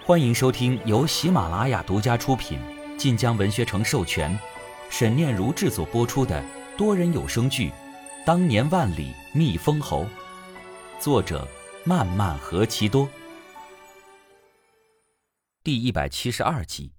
欢迎收听由喜马拉雅独家出品，晋江文学城授权，沈念如制作播出的多人有声剧《当年万里觅封侯》，作者漫漫何其多。第172集。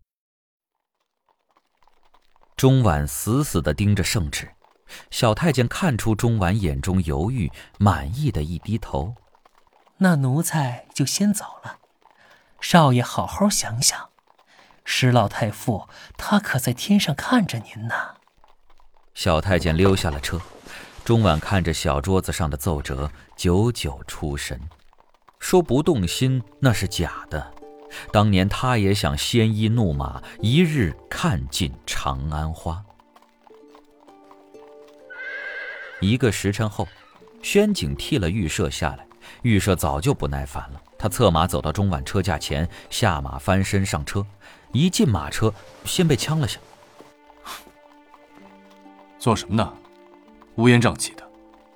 钟婉死死地盯着圣旨，小太监看出钟婉眼中犹豫，满意的一低头。 那奴才就先走了，少爷好好想想，石老太傅他可在天上看着您呢。 小太监溜下了车，钟婉看着小桌子上的奏折，久久出神。说不动心那是假的，当年他也想鲜衣怒马，一日看尽长安花。1个时辰后，宣景替了御舍下来，御舍早就不耐烦了，他策马走到钟婉车架前，下马翻身上车，一进马车先被呛了下。 做什么呢？乌烟瘴气的。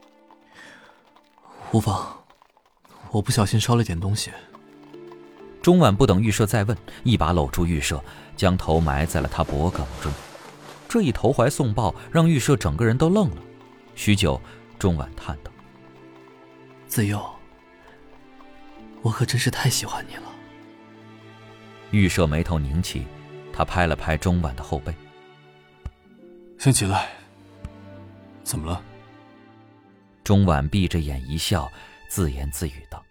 无妨，我不小心烧了点东西。 钟婉不等御舍再问，一把搂住御舍，将头埋在了他脖颈中。这一投怀送抱让御舍整个人都愣了。许久，钟婉叹道： 子佑，我可真是太喜欢你了。 御舍眉头拧起，他拍了拍钟婉的后背。 先起来。怎么了？ 钟婉闭着眼一笑，自言自语道：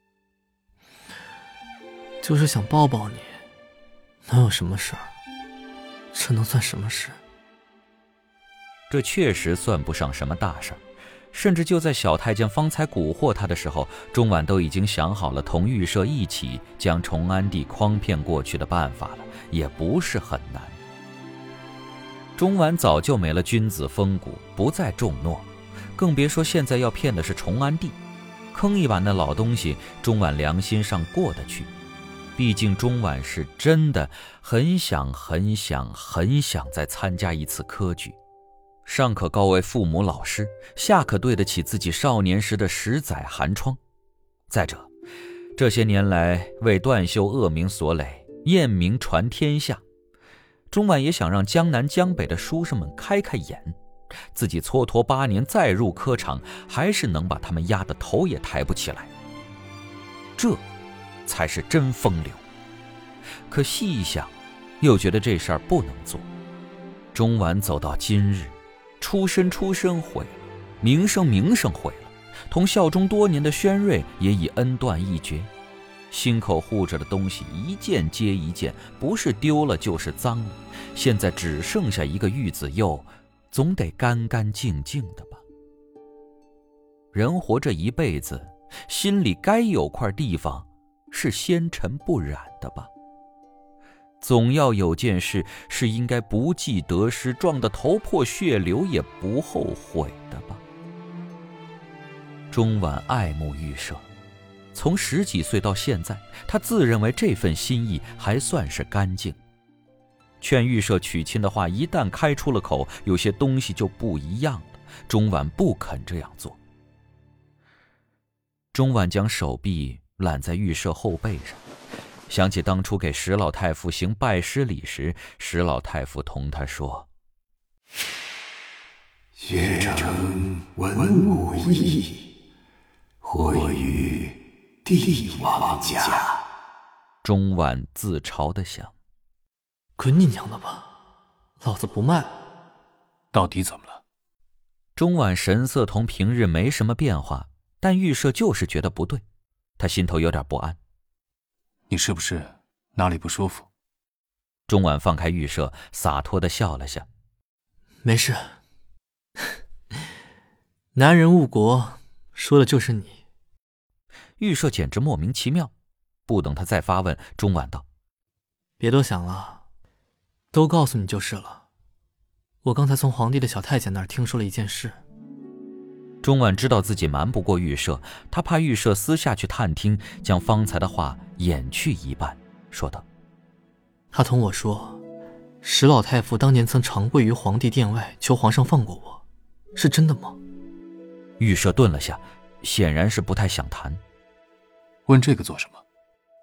就是想抱抱你，能有什么事儿？这能算什么事？ 这确实算不上什么大事儿，甚至就在小太监方才蛊惑他的时候，钟婉都已经想好了同御舍一起将崇安帝诓骗过去的办法了，也不是很难。钟婉早就没了君子风骨，不再重诺，更别说现在要骗的是崇安帝。坑一把那老东西，钟婉良心上过得去。毕竟钟婉是真的很想再参加一次科举，上可高为父母老师，下可对得起自己少年时的10载寒窗。再者，这些年来为断修恶名所累，艳名传天下，钟婉也想让江南江北的书生们开开眼，自己蹉跎8年再入科场，还是能把他们压得头也抬不起来，这才是真风流。可细一想，又觉得这事儿不能做。钟婉走到今日，出身毁了，名声毁了，同效忠多年的宣瑞也已恩断义绝，心口护着的东西一件接一件，不是丢了就是脏了，现在只剩下一个玉子釉，总得干干净净的吧。人活这一辈子，心里该有块地方是纤尘不染的吧。总要有件事是应该不计得失，撞得头破血流也不后悔的吧。钟婉爱慕御舍，从10几岁到现在，他自认为这份心意还算是干净。劝御舍娶亲的话一旦开出了口，有些东西就不一样了，钟婉不肯这样做。钟婉将手臂揽在御舍后背上，想起当初给石老太傅行拜师礼时，石老太傅同他说： 学成文武艺，或与帝王家。 钟婉自嘲地想： 滚你娘的吧，老子不卖。 到底怎么了？ 钟婉神色同平日没什么变化，但御舍就是觉得不对，他心头有点不安。 你是不是哪里不舒服？ 钟婉放开御舍，洒脱地笑了下： 没事。男人误国，说的就是你。 御舍简直莫名其妙，不等他再发问，钟婉道： 别多想了，都告诉你就是了。我刚才从皇帝的小太监那儿听说了一件事。 钟婉知道自己瞒不过御舍，他怕御舍私下去探听，将方才的话掩去一半，说道： 他同我说，石老太傅当年曾长跪于皇帝殿外求皇上放过我，是真的吗？ 御舍顿了下，显然是不太想谈。 问这个做什么？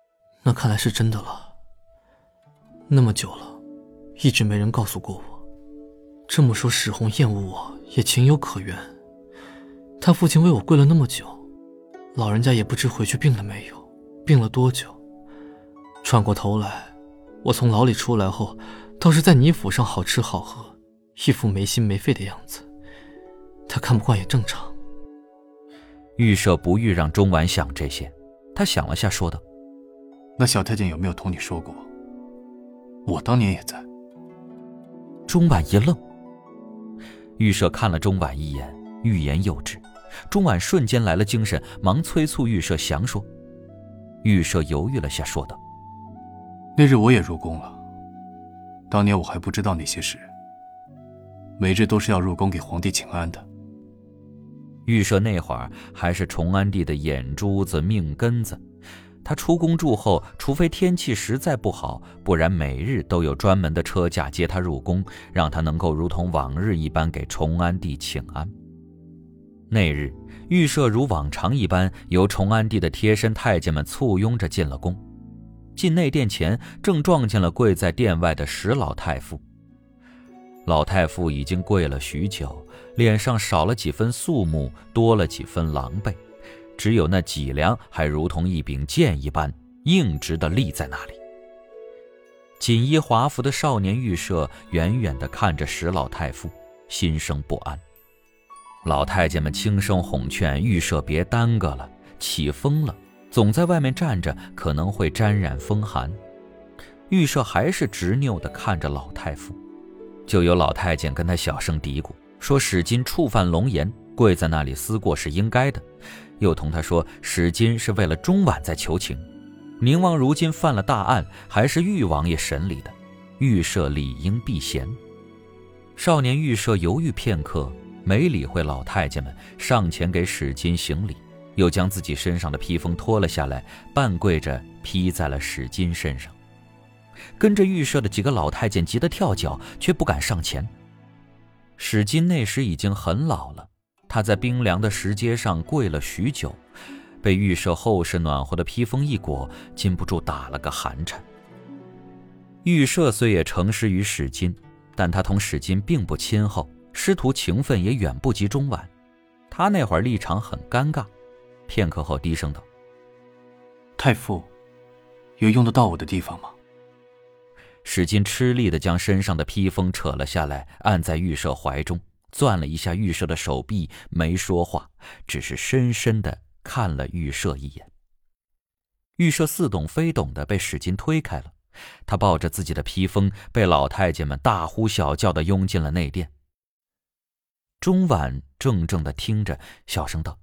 那看来是真的了。那么久了，一直没人告诉过我。这么说史红厌恶我也情有可原。他父亲为我跪了那么久，老人家也不知回去病了没有，病了多久。转过头来，我从牢里出来后，倒是在你府上好吃好喝，一副没心没肺的样子。他看不惯也正常。 玉舍不欲让钟婉想这些，他想了下说道： 那小太监有没有同你说过？我当年也在。 钟婉一愣。玉舍看了钟婉一眼，欲言又止。钟婉瞬间来了精神，忙催促玉舍详说。玉舍犹豫了下说道： 那日我也入宫了，当年我还不知道那些事，每日都是要入宫给皇帝请安的。 玉舍那会儿还是崇安帝的眼珠子命根子，他出宫住后，除非天气实在不好，不然每日都有专门的车驾接他入宫，让他能够如同往日一般给崇安帝请安。那日玉舍如往常一般，由崇安帝的贴身太监们簇拥着进了宫。进内殿前，正撞见了跪在殿外的石老太傅。老太傅已经跪了许久，脸上少了几分肃穆，多了几分狼狈，只有那脊梁还如同一柄剑一般硬直地立在那里。锦衣华服的少年玉舍远远地看着石老太傅，心生不安。老太监们轻声哄劝玉舍别耽搁了，起风了，总在外面站着可能会沾染风寒。玉舍还是执拗地看着老太傅，就有老太监跟他小声嘀咕，说史金触犯龙颜，跪在那里思过是应该的，又同他说史金是为了钟婉在求情，宁王如今犯了大案，还是玉王爷审理的，玉舍理应避嫌。少年玉舍犹豫片刻，没理会老太监们，上前给史金行礼，又将自己身上的披风脱了下来，半跪着披在了史金身上。跟着玉舍的几个老太监急得跳脚，却不敢上前。史金那时已经很老了，他在冰凉的石阶上跪了许久，被玉舍厚实暖和的披风一裹，禁不住打了个寒颤。玉舍虽也承师于史金，但他同史金并不亲厚，师徒情分也远不及钟婉。他那会儿立场很尴尬，片刻后低声道： 太傅，有用得到我的地方吗？ 史金吃力地将身上的披风扯了下来，按在玉舍怀中，攥了一下玉舍的手臂，没说话，只是深深地看了玉舍一眼。玉舍似懂非懂地被史金推开了，他抱着自己的披风，被老太监们大呼小叫地拥进了内殿。钟婉怔怔地听着，小声道：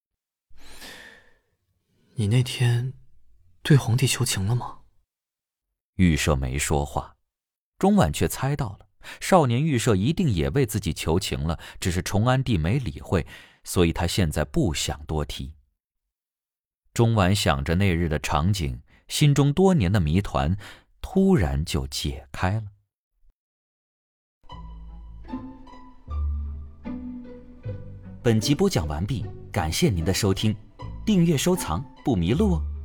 你那天对皇帝求情了吗？ 玉舍没说话，钟婉却猜到了，少年玉舍一定也为自己求情了，只是崇安帝没理会，所以他现在不想多提。钟婉想着那日的场景，心中多年的谜团突然就解开了。本集播讲完毕，感谢您的收听，订阅收藏不迷路哦。